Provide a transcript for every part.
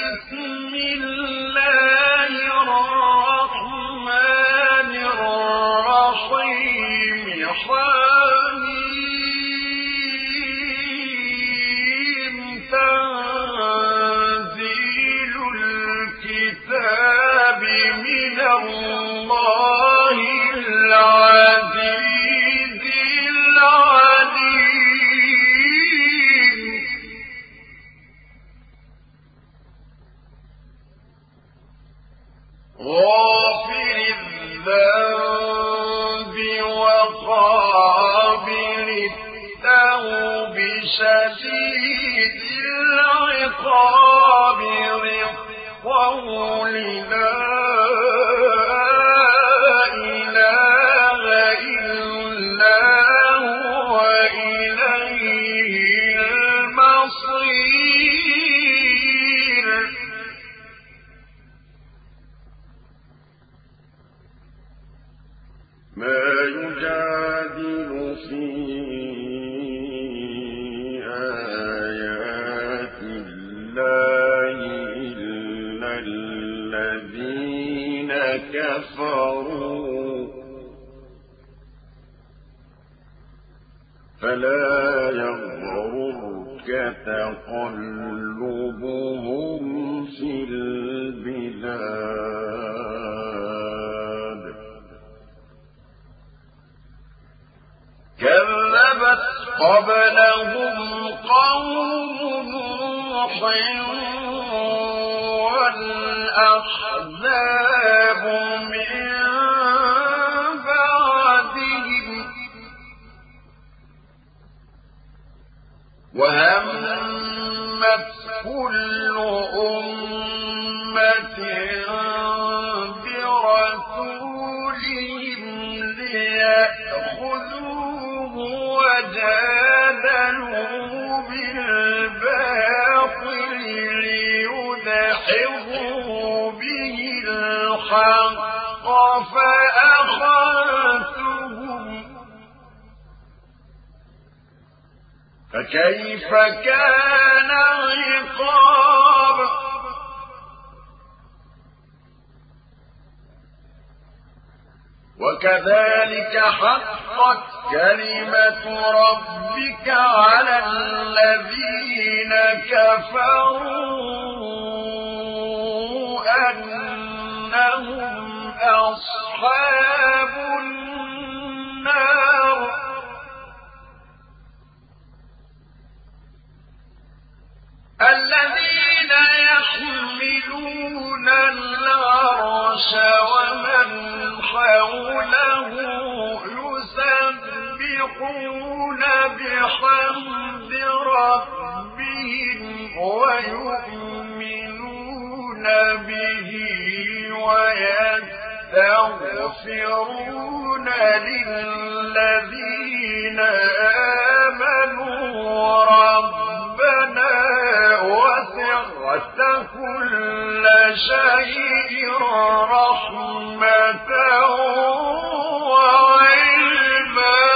بسم الله الرحمن الرحيم حميم تنزيل الكتاب من الله العزيز العليم غافر الذنب وقابل التوب شديد العقاب ذي الطول لا إله إلا هو إليه المصير ما يجادل في آيات الله إلا الذين كفروا فلا يغررك تقلبهم في البلاد كذبت قبلهم قوم نوح والأحزاب من بعدهم وهمت كل أمة برسولهم ليأخذوه وجادلوا بالباطل ليدحضوا به الحق فأخذتهم فكيف كان عقاب وكذلك حقت كلمة ربك على الذين كفروا أنهم أصحاب النار الذين يحملون العرش ومن حوله يسبحون بحمد ربهم ويؤمنون به ويستغفرون للذين آمنوا ربنا وسعت كل شيء رحمة وعلما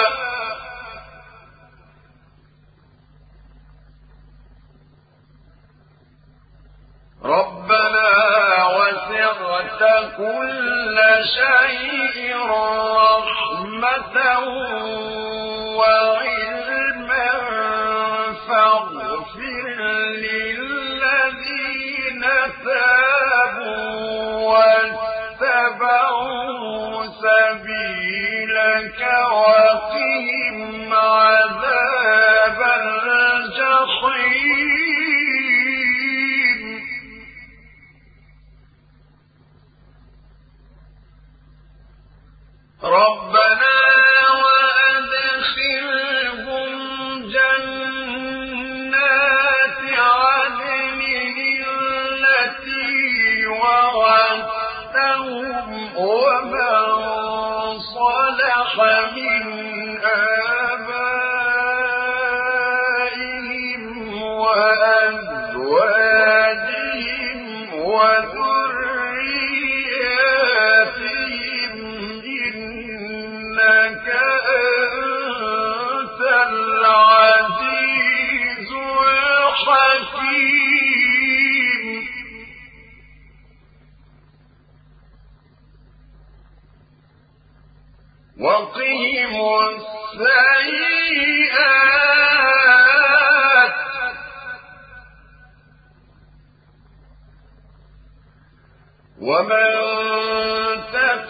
ربنا وسعت كل شيء رحمة وعلما فاغفر للذين تابوا واتبعوا سبيلك وقهم عذاب الجحيم ربنا وأدخلهم جنات عدن التي وعدتهم ومن صلح من آبائهم وأزواجهم وذرياتهم إنك أنت العزيز الحكيم وقهم السيئات ومن تق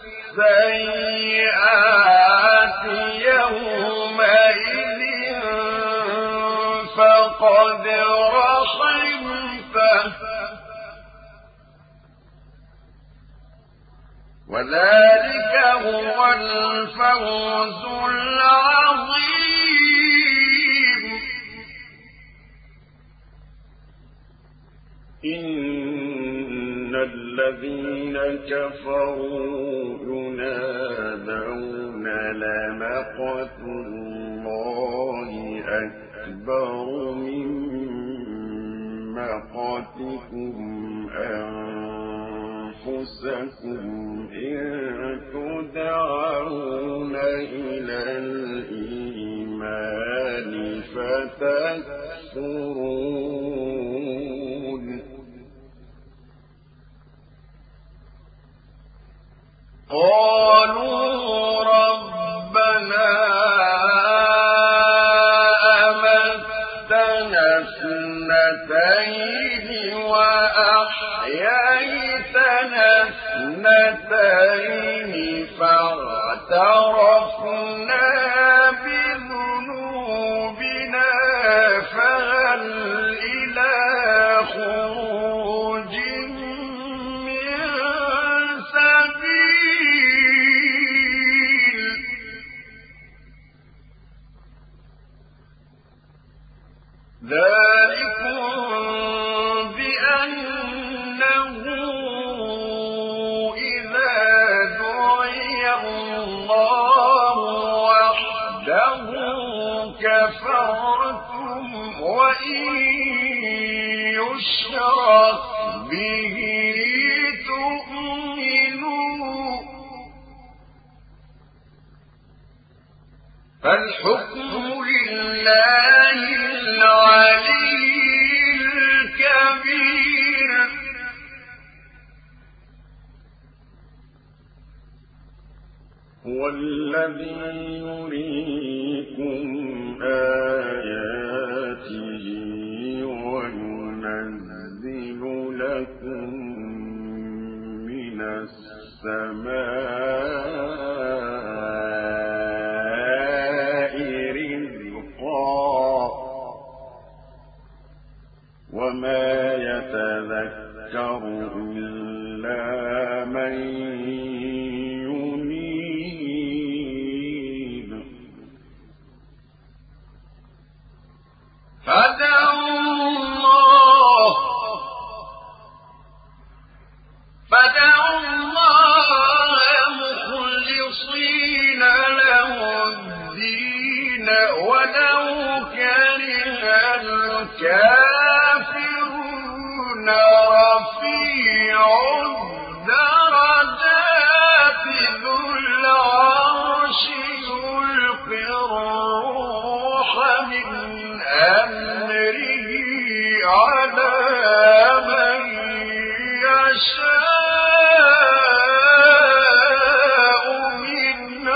السيئات يومئذ فقد رحمته وذلك هو الفوز العظيم. إن الذين كفروا ينادون لمقت الله أكبر من مقتكم أنفسكم إن تدعون إلى الإيمان فتكفرون قالوا ربنا أمتنا اثنتين وأحييتنا اثنتين فاعترفنا بذنوبنا فهل إلى خروج من سبيل ذلكم بأنه إذا دعي الله وحده كفرتم وإن يشرك به تؤمنوا فالحكم لله العلي الكبير. هو الذي يريكم آياته وينزل لكم من السماء رزقا وما يتذكر إلا من ينيب فدعوا الله مخلصين له الدين ولو كره الكافرون رفيع الدرجات ذو العرش يلقي الروح من أمره على من يشاء من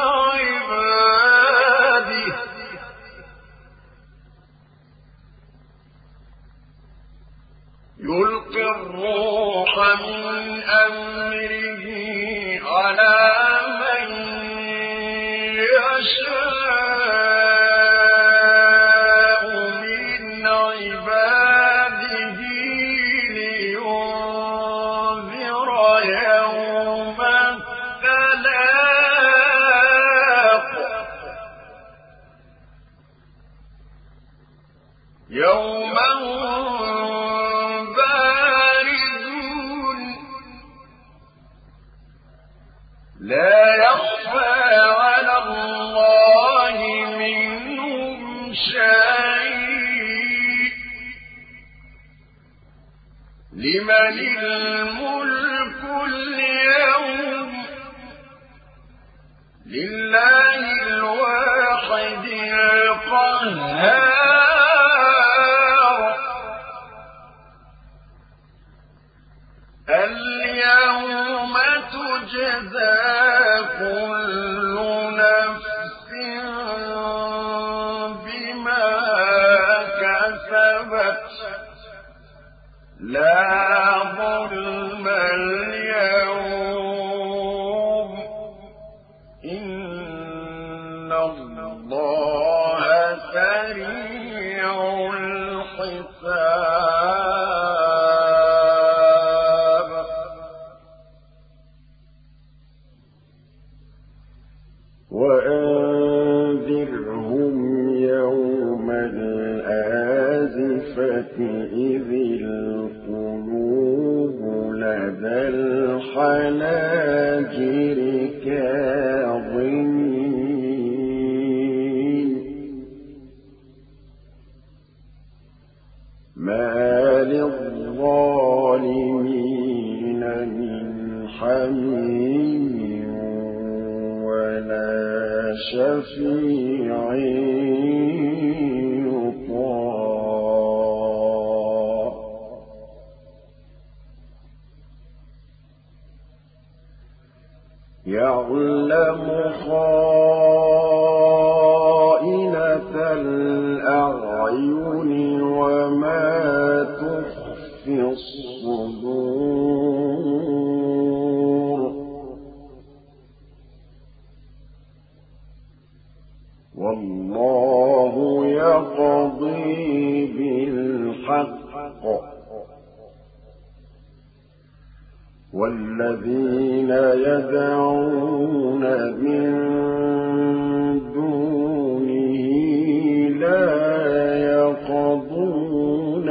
عباده يلقي الروح من أمره على من يشاء من عباده لينذر يوم التلاق يوم هم باردون لا يخفى على الله منهم شيء لمن الملك اليوم لله الواحد القهار اليوم تجزى كل كسبت لا ظلم اليوم إن الله سريع الحساب وأنذرهم يوم الآزفة إذ القلوب لدى الحناجر كاظمين ما للظالمين من حميم ولا شفيع يطاع يعلم خائنة الأعين وما تخفي الصدور والله يقضي بالحق والذين يدعون من دونه لا يقضون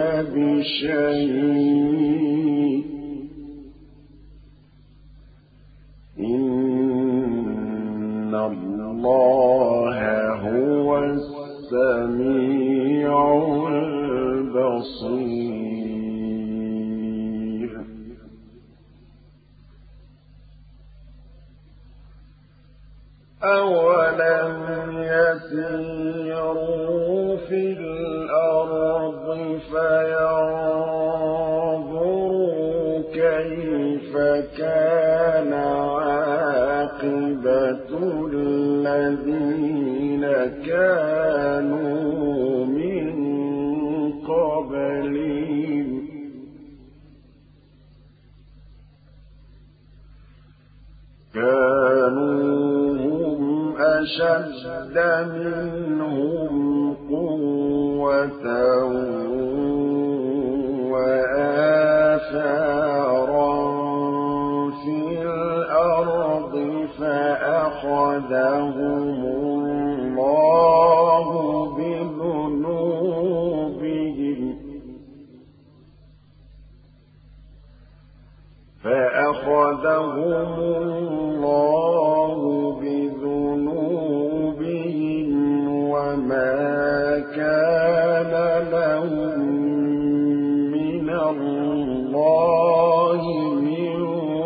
بشيء إن الله هو السميع البصير أولم يسيروا في الأرض فينظروا كيف كان عاقبة الذين كانوا من قبلهم كانوا أشد منهم قوة وآثارا في الأرض فأخذهم الله بذنوبهم وما كان لهم من الله من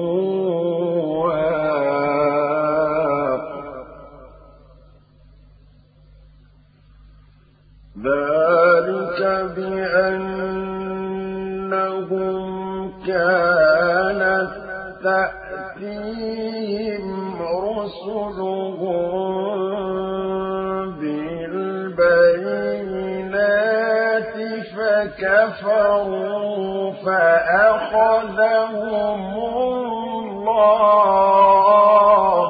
واق ذلك بأنهم كانت تأتيهم رسلهم بالبينات فكفروا فأخذهم الله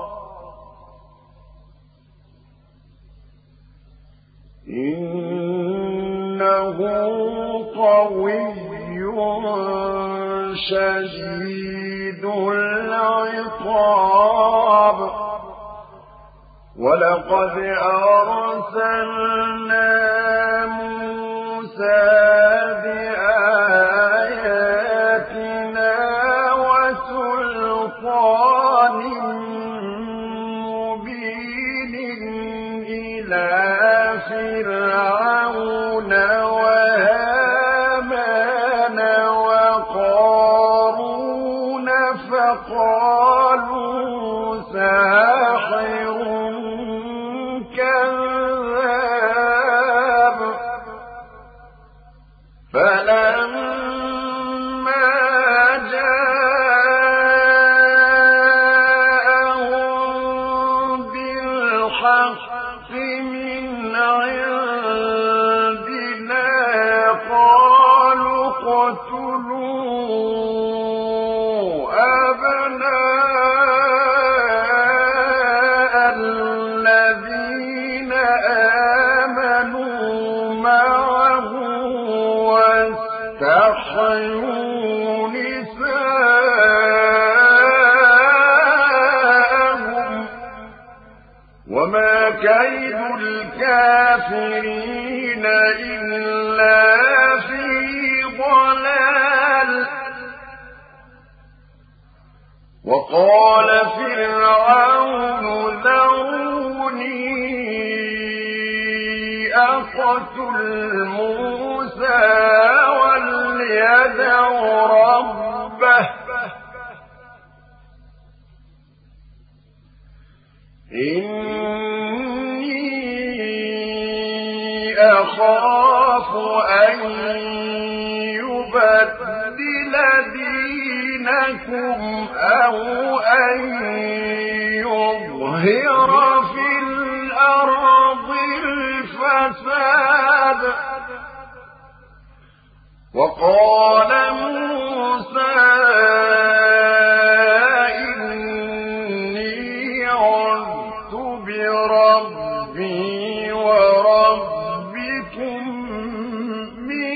إنه قوي شديد العقاب ولقد أرسلنا موسى بآياتنا وسلطان مبين إلى فرعون وهامان وقارون فقالوا ساحر كذاب فلما جاءهم بالحق من عندنا واستحيوا نساءهم وما كيد الكافرين إلا في ضلال وقال فرعون ذروني أقتل موسى وليدع ربه إني أخاف أن يبدل دينكم أو أن يظهر في الأرض الفساد وقال موسى إني عذت بربي وربكم من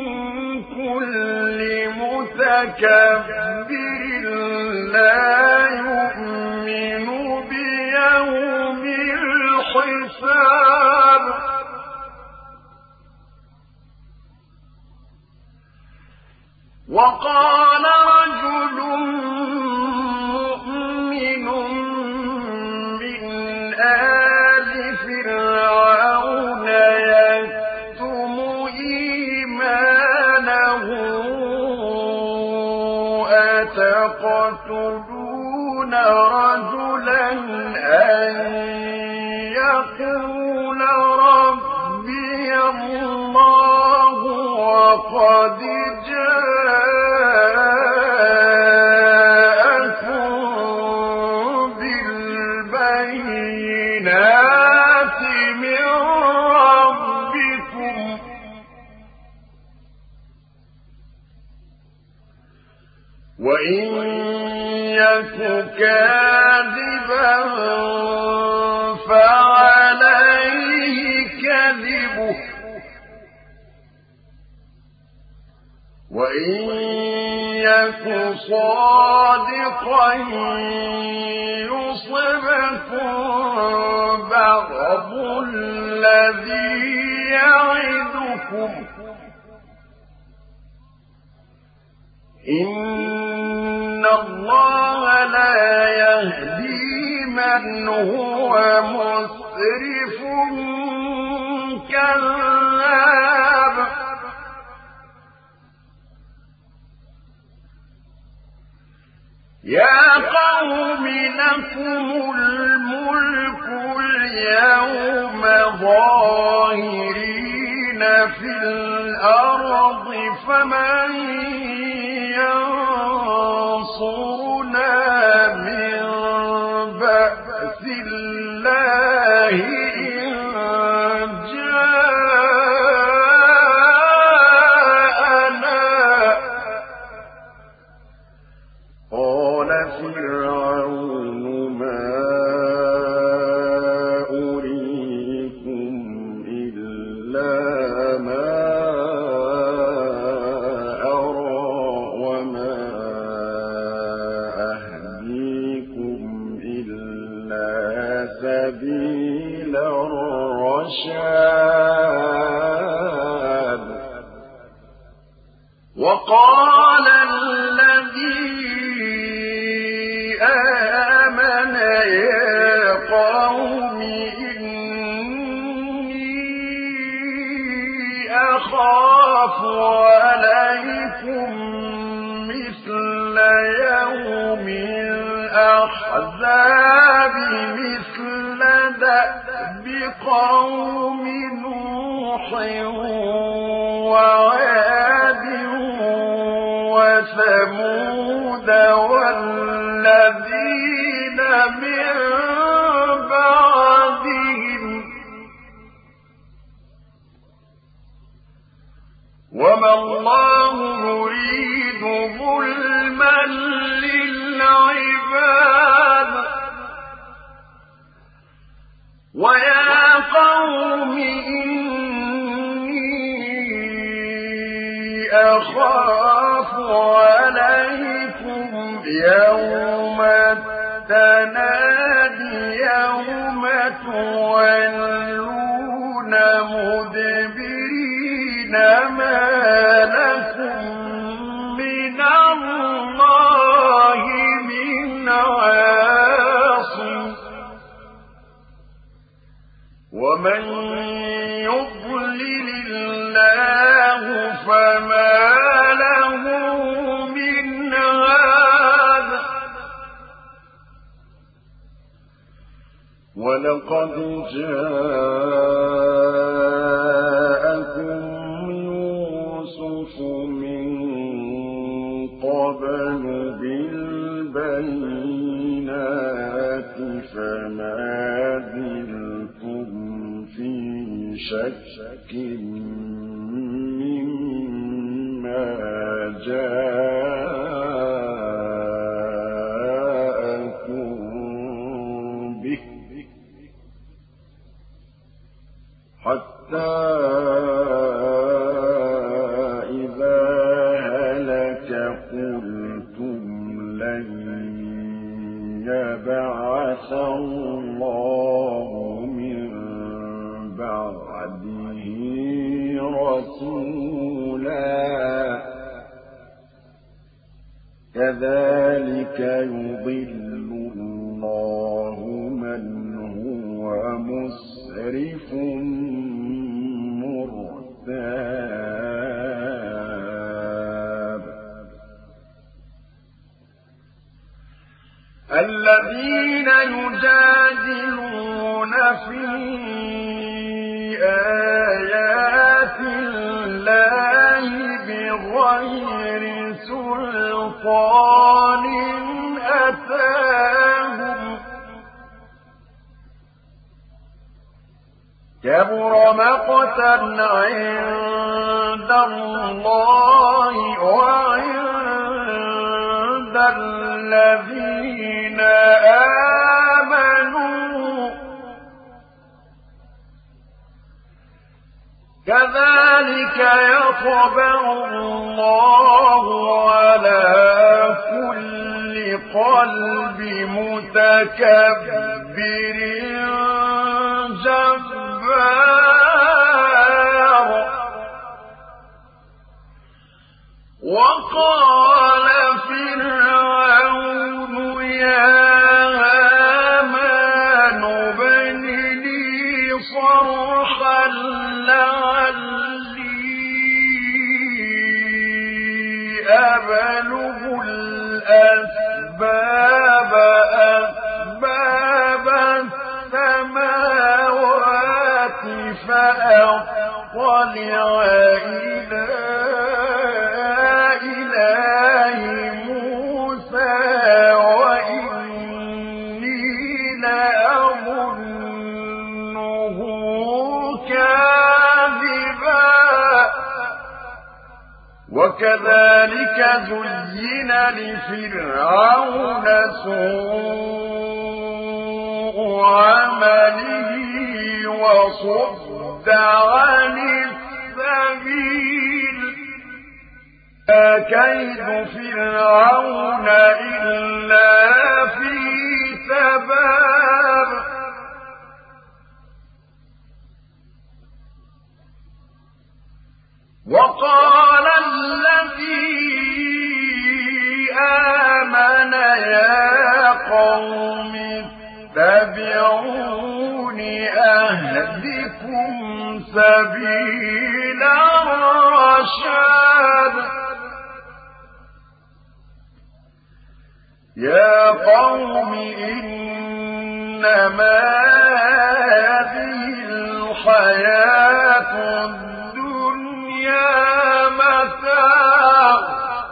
كل متكبر لا يؤمن بيوم الحساب وقال رجل مؤمن من آل فرعون يكتم إيمانه أتقتلون رجلا أن يقول ربي الله وقد جاءكم بالبينات من ربكم وإن يك كاذبا فعليه كذبه وإن يك صادقا يصبكم بعض الذي يعدكم إن الله لا يهدي من هو مسرف كذاب يا قوم لكم الملك اليوم ظاهرين في الأرض فمن ينصرنا من بأس الله إن جاءنا قال فرعون ما أريكم إلا ما أرى وما أهديكم إلا سبيل الرشاد وقال الذي آمن يا قوم إني أخاف عليكم مثل يوم الأحزاب مثل دأب قوم نوح وعاد وثمود والذين من بعدهم وما الله يريد ظلما للعباد ويا قوم إني أخاف عليكم يوم التنادي يوم تولون مدبرين ما لكم من الله من عاصم ومن يضلل الله فما له من هاد ولقد جاءكم يوسف من قبل بالبينات فما زلتم في شك مما جاءكم به حتى إذا هلك قلتم لن يبعث الله من بعده رسولا كذلك يضل الله من هو مسرف مرتاب الذين يجادلون في آيات الله بغير سلطان أتاهم كبر مقتا عند الله وعند الذين آمنوا كذلك يطبع الله على كل قلب متكبر جبار وقال فرعون يا هامان ابن لي صرحا لعلي أبلغ الأسباب السماوات فأطلع إلى إله موسى وإني لأظنه كاذبا وكذلك زين لفرعون سوء عمله وصد عن السبيل ما كيد فرعون إلا في تباب وقال الذي آمن يا قوم اتبعون أهدكم سبيل الرشاد يا قوم إنما هذه الحياة الدنيا متاع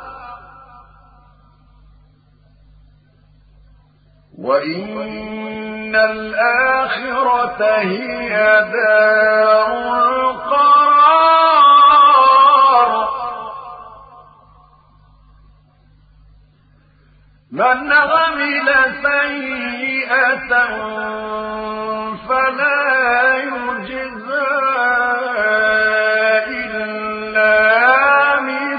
وإن الآخرة هي دار القرار من عمل سيئة فلا يجزى إلا مثلها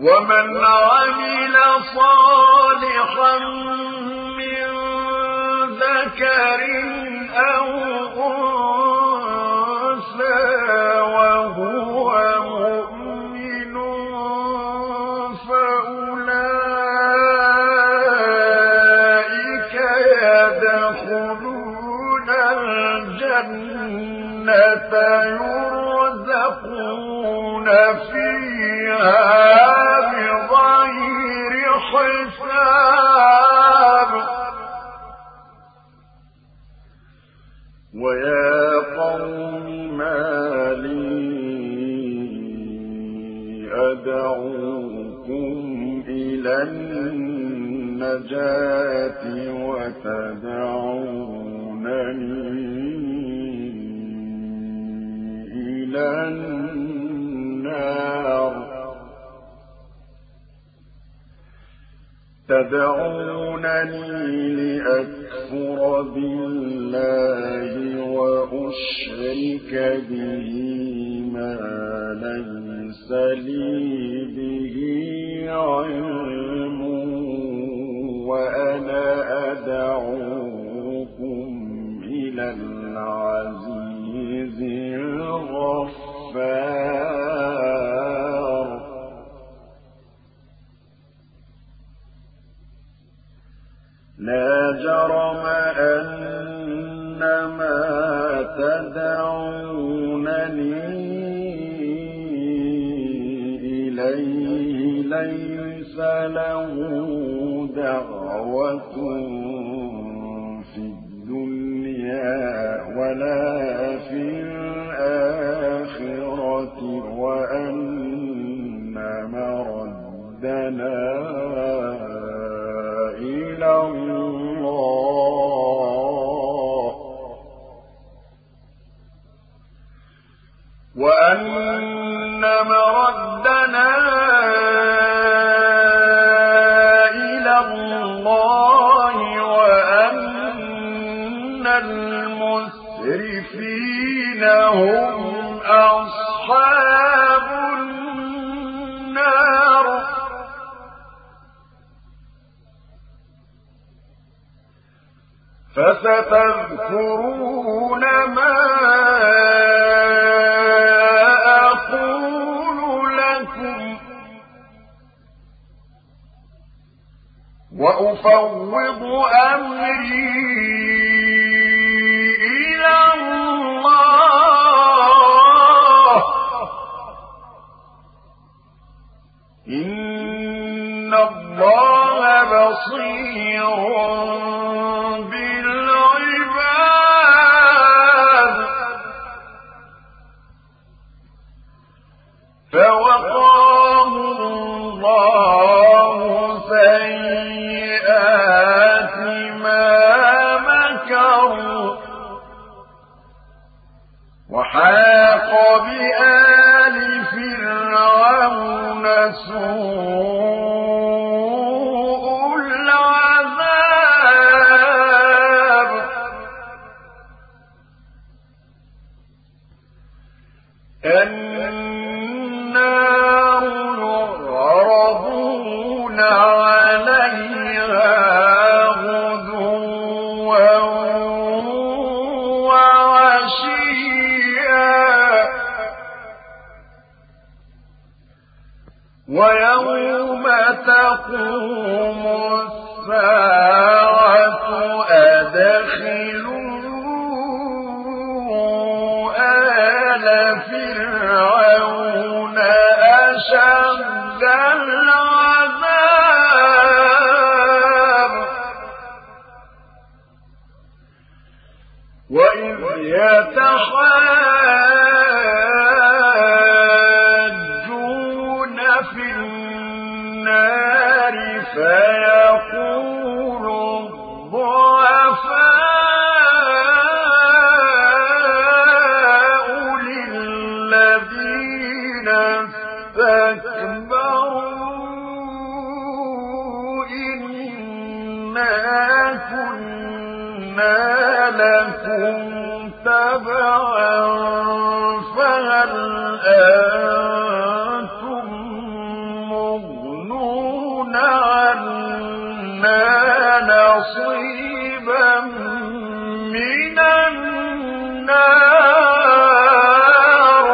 ومن عمل صالحا من ذكر أو أنثى وهو مؤمن فأولئك يدخلون الجنة يرزقون فيها بغير حساب. ويا قوم ما لي أدعوكم إلى النجاة وتدعونني إلى النار. تدعونني لأكفر بالله وأشرك به ما ليس لي به علم وأنا أدعوكم إلى العزيز الغفار. لا جرم أن ما تدعونني إليه ليس له دعوة في الدنيا ولا في الآخرة وأن مردنا إلى الله وأن مردنا إلى الله وأن المسرفين هم أصحاب النار. فستذكرون ما أقول لكم وأفوض أمري إلى الله إن الله بصير فوقاه الله سيئات ما مكروا وحاق بآل فرعون سوء العذاب. النار يعرضون عليها غدوا وعشيا ويوم تقوم الساعة أدخلوا آل فرعون أشد العذاب. وإذ يتحاجون في النار فيقول الضعفاء للذين استكبروا إنا كنا لكم تبعا فهل أنتم مغنون نصيبا من النار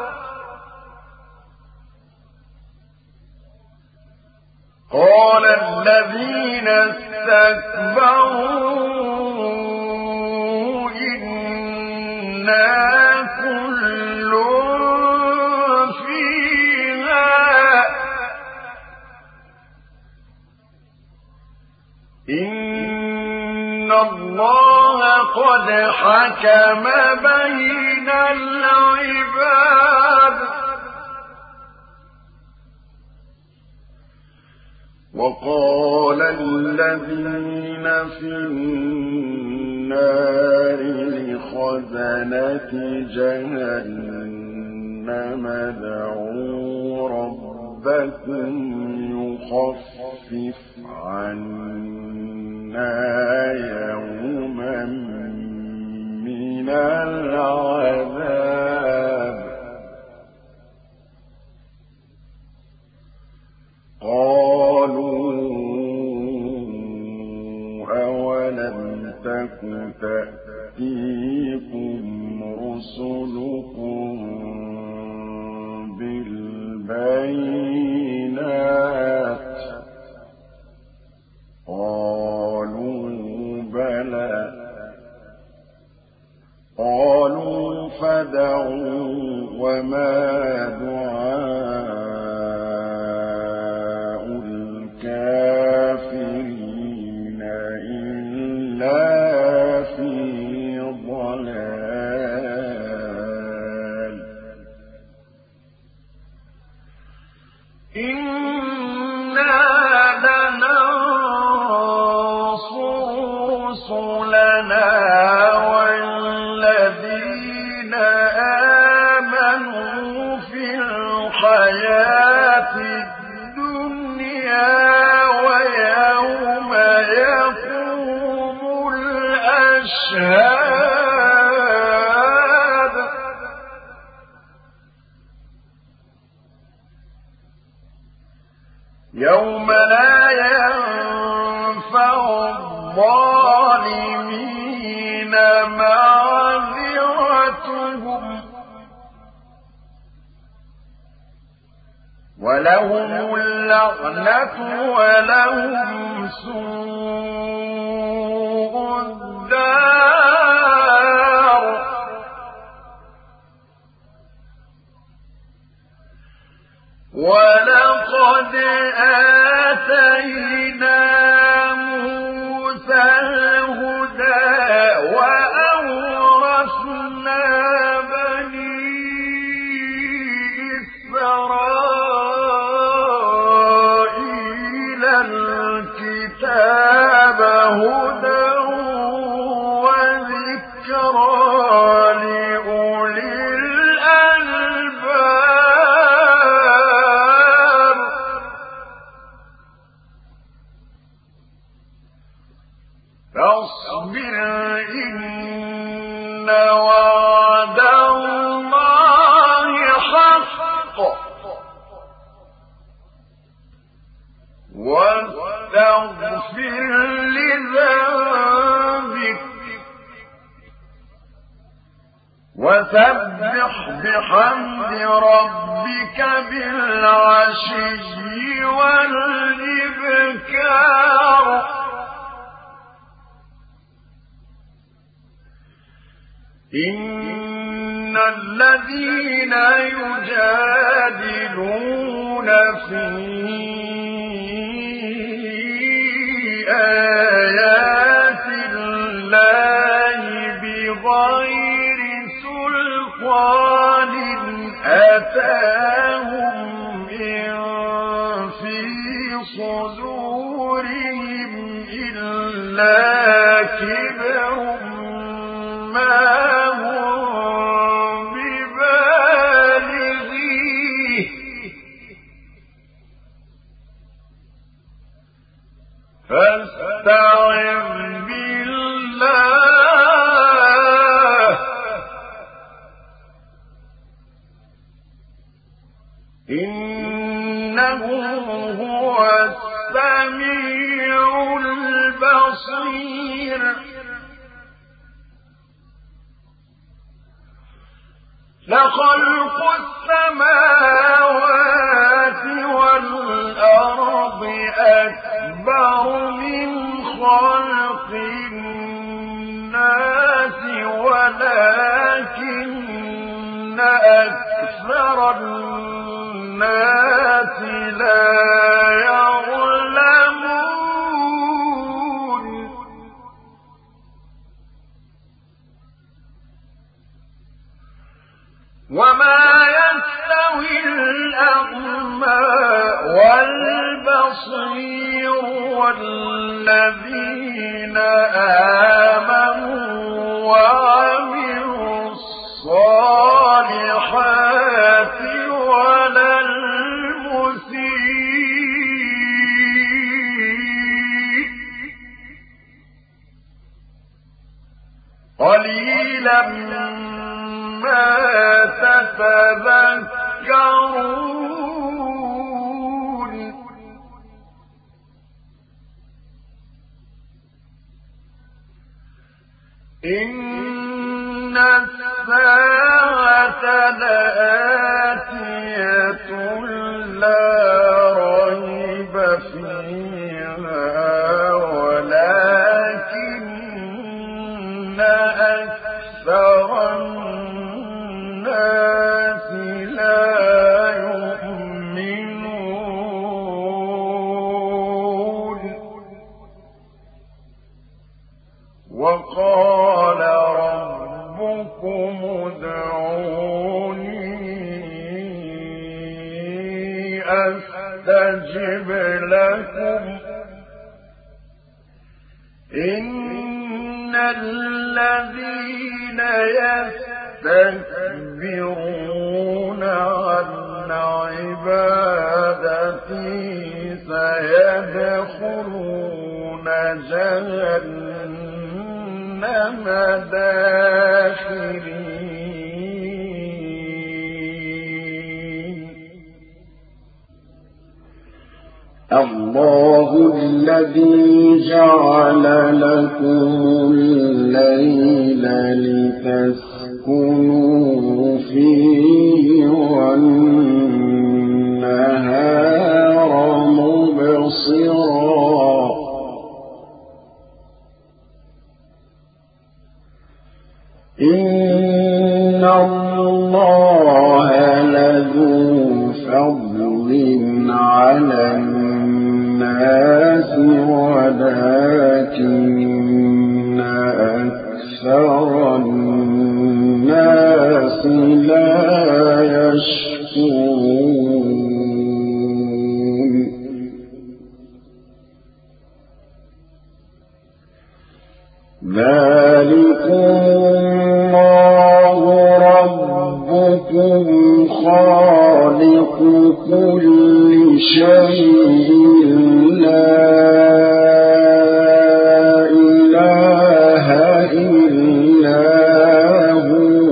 قال الذين استكبروا إنا كل فيها إن الله قد حكم بين العباد وقال الذين في النار لخزنة جهنم ادعوا ربكم يخفف عنا يوما من العذاب قالوا أولم تك تأتيكم رسلكم بالبينات قالوا بلى قالوا فادعوا وما دعاء الكافرين إلا في ضلال إنا لننصر رسلنا والذين آمنوا في الحياة الدنيا ويوم يقوم الأشهاد يوم لا ينفع الظالمين معذرتهم ولهم اللعنة ولهم سوء الدار ولقد آتينا موسى الهدى وأورثنا بني إسرائيل الكتاب هدى وذكرى لأولي الألباب فاصبر إن وعد الله حق واستغفر لذنبك وسبح بحمد ربك بالعشي والإبكار إن الذين يجادلون في آيات الله بغير سلطان أتاهم إن في صدورهم إلا كبر ما هم ببالغيه فاستعذ بالله إنه هو السميع البصير بصير لخلق السماوات والأرض أكبر من خلق الناس ولكن أكثر الناس لا يعلمون وما يستوي الأعمى والبصير والذين آمنوا وعملوا الصالحات ولا المسيء قليلا ما تتذكرون إن الساعة لآتية لا ريب فيها ولكن أكثر الناس لا يؤمنون وقال ربكم ادعوني أستجب لكم إن الذين يستكبرون عن عبادتي سيدخلون جهنم داخرين الله الذي جعل لكم الليل لتسكنوا فيه والنهار مبصرا إن الله لذو فضل على الناس ولكن أكثر الناس لا يشكرون ذلكم الله ربكم خالق كل شيء لا إله إلا هو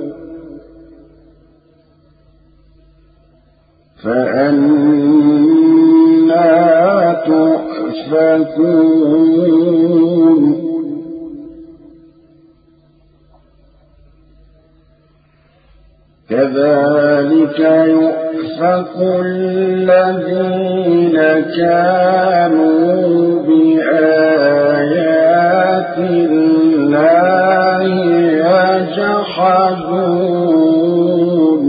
فأنى تؤفكون كذلك يؤفك الذين كانوا بآيات الله يجحدون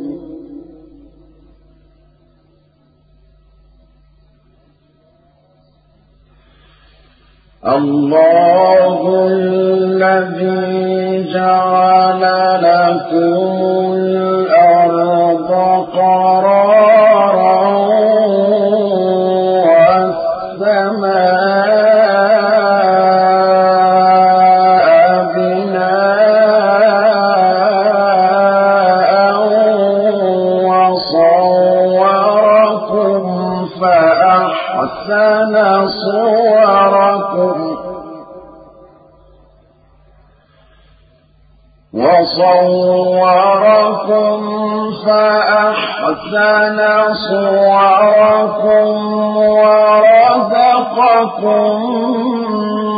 الله الذي جعل لكم الأرض قرارا والسماء بناء وصوركم فأحسن صوركم ورزقكم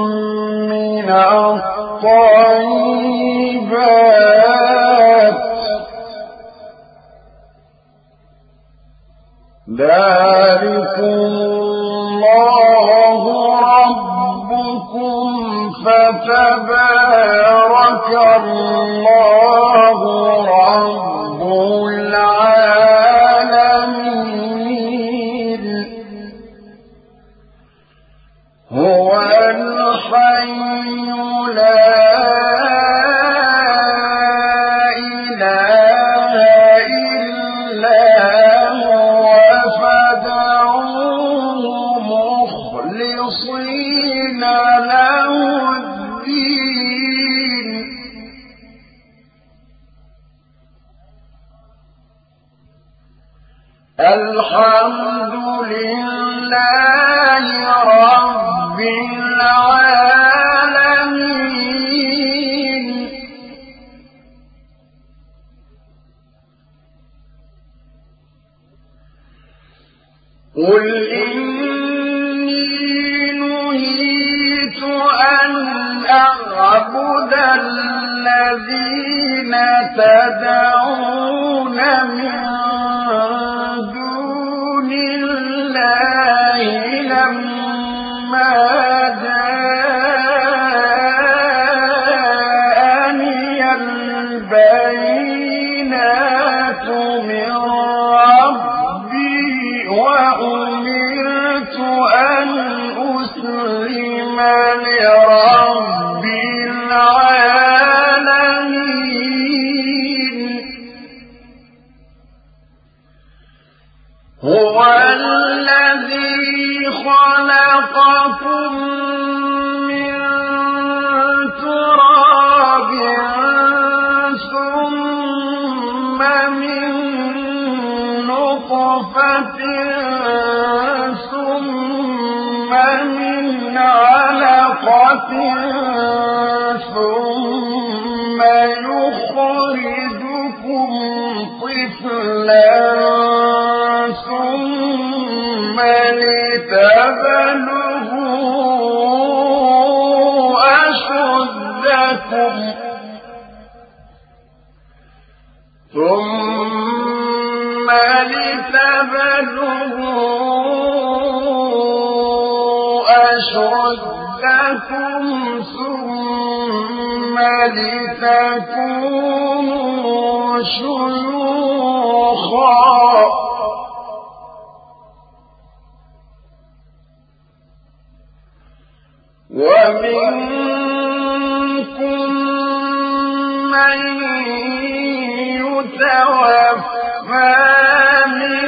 الطيبات ذلكم الله ربكم فتبارك الله رب العالمين هو الحي لا إله إلا هو فادعوه مخلصين له الدين الحمد لله رب العالمين قل إني نهيت أن أعبد الذين تدعون من دون الله لما جاءني البينات من ربي وأمرت أن أسلم لرب العالمين هو الذي خلقكم من تراب ثم من نطفة ثم من علقة ثم يخرجكم طفلا ثم لتبلغوا أشدكم ثم لتكونوا شيوخا ومنكم من يتوفى من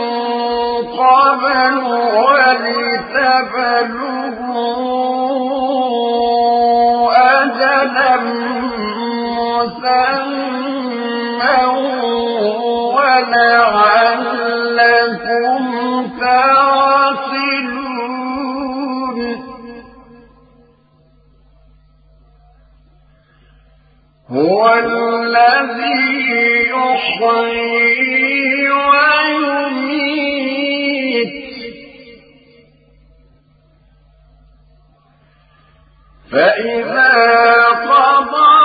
قبل ولتبلغوا أجلا مسمى ولعلكم تعقلون هو الذي يحيي ويميت فإذا قضى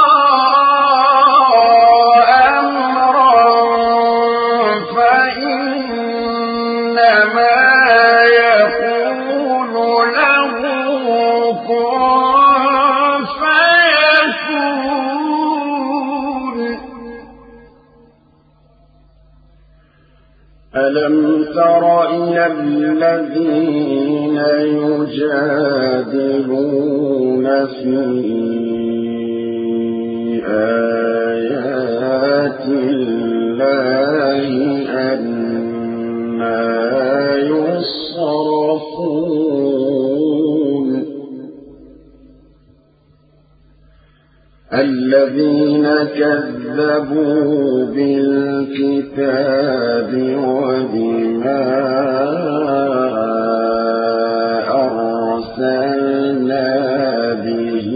أمرا فإنما يقول له كن فيكون ألم تر إلى الذين يجادلون في آيات الله أنى يصرفون الذين كذبوا بالكتاب وبما أرسلنا به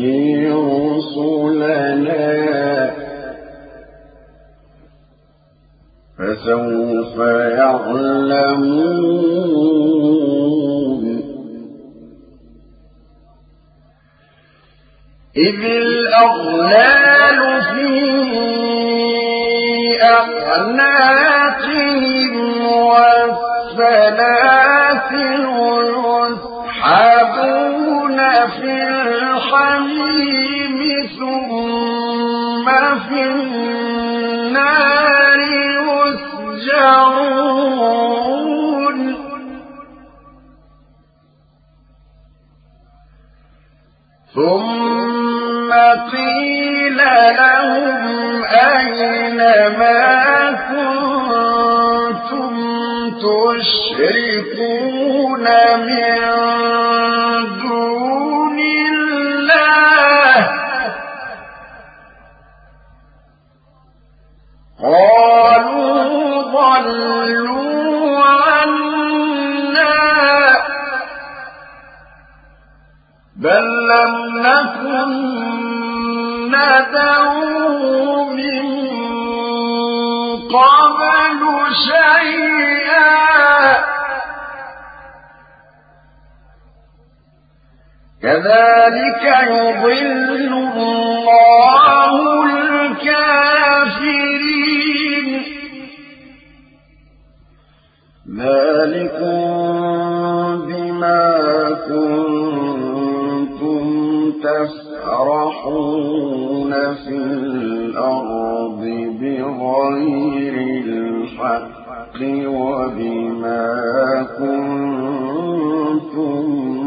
رسلنا فسوف يعلمون إذ الأغلال في أعناقهم والسلاسل يسحبون في الحميم ثم في النار يسجرون ثم قيل لهم أين ما كنتم تشركون من دون الله قالوا ضلوا عنا بل لم نكن ندعو من قبل شيئا كذلك يضل الله الكافرين ذلكم بما كنتم تسرحون في الأرض بغير الحق وبما كنتم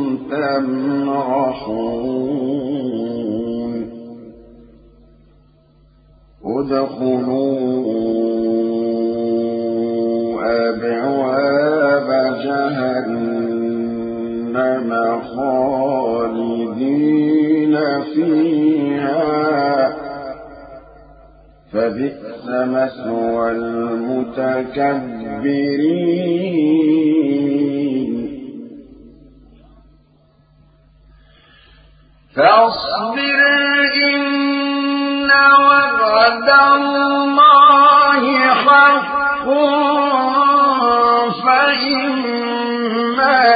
تمرحون ادخلوا أبواب جهنم خالدين فيها فبئس مثوى المتكبرين فاصبر إن وعد الله حق فإما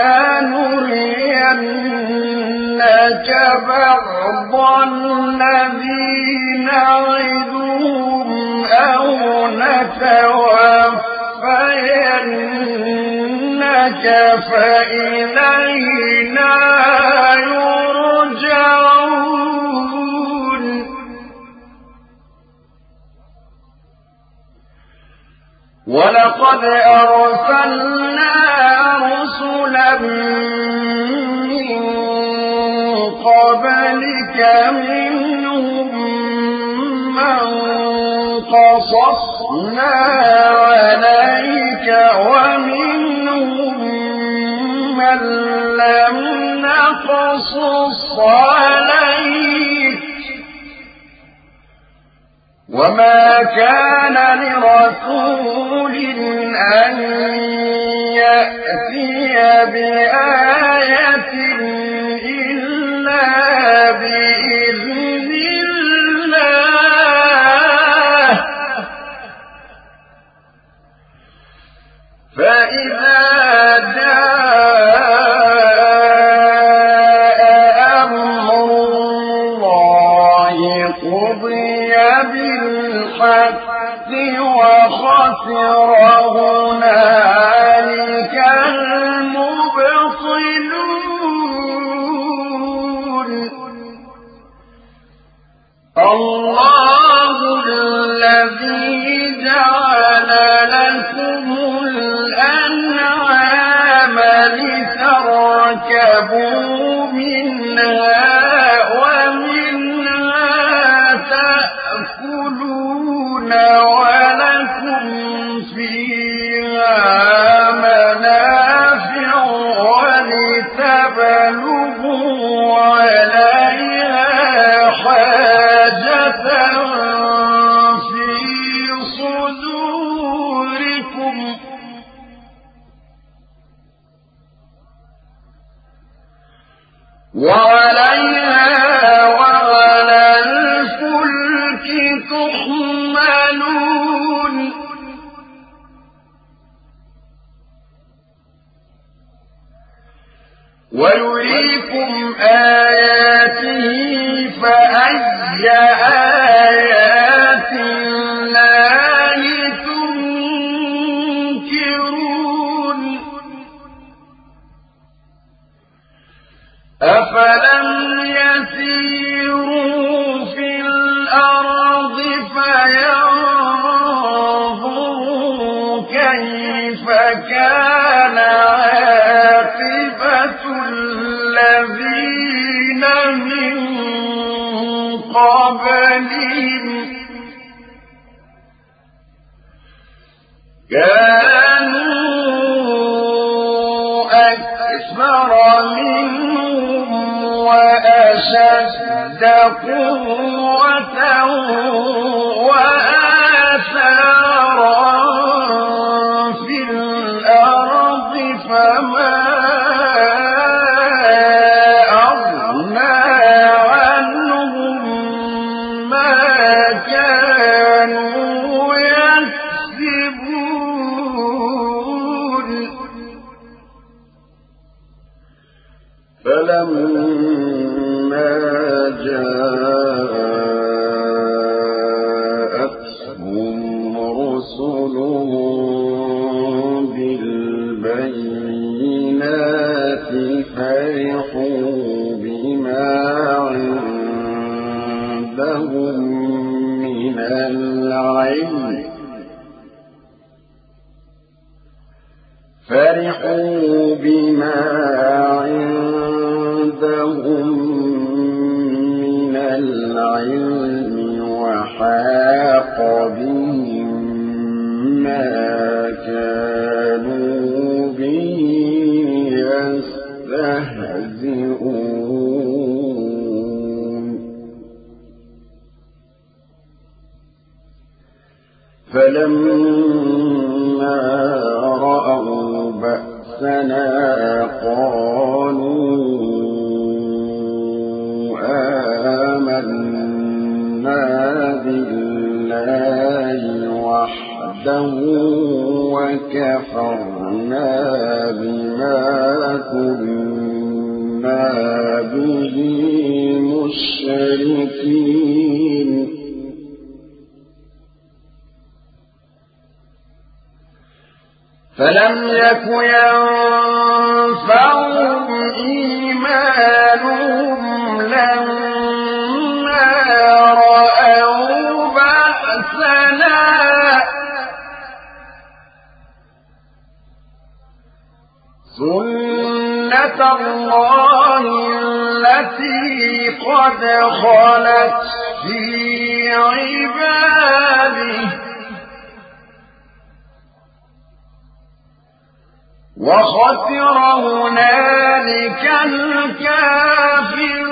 نرينك بعض الذي نعدهم أو نتوفينك فإلينا يرجعون ولقد أرسلنا رسلا من قبلك منهم من قصصنا عليك ومنهم من لم نقصص عليك وما كان لرسول أن يأتي بآية إلا بإذن الله فإذا جاء أمر الله قضي بالحق وخسر هنالك المبطلون الله الذي جعل لكم الأنعام لتركبوا منها ومنها تأكلون ولكم فيها منافع ولتبلغوا عليها حاجة في صدوركم وعليها وعلى الفلك تحملون ويريكم آياته فأي آيات الله تنكرون أفلم يسيروا في الأرض فينظروا كيف كان عاقبة الذين من قبلهم كانوا أكثر منهم وأشد قوة وآثارا في الأرض فما أغنى عنهم ما كانوا يكسبون فلما جاءتهم رسلهم بالبينات فرحوا بما عندهم من العلم وحاق بهم ما كانوا به يستهزئون فلما رأوا بأسنا قالوا آمنا بالله وحده وكفرنا بما كنا به مشركين فلم يك ينفعهم إيمانهم لما رأوا بأسنا سنة الله التي قد خلت في عباده وخسر هنالك الكافرون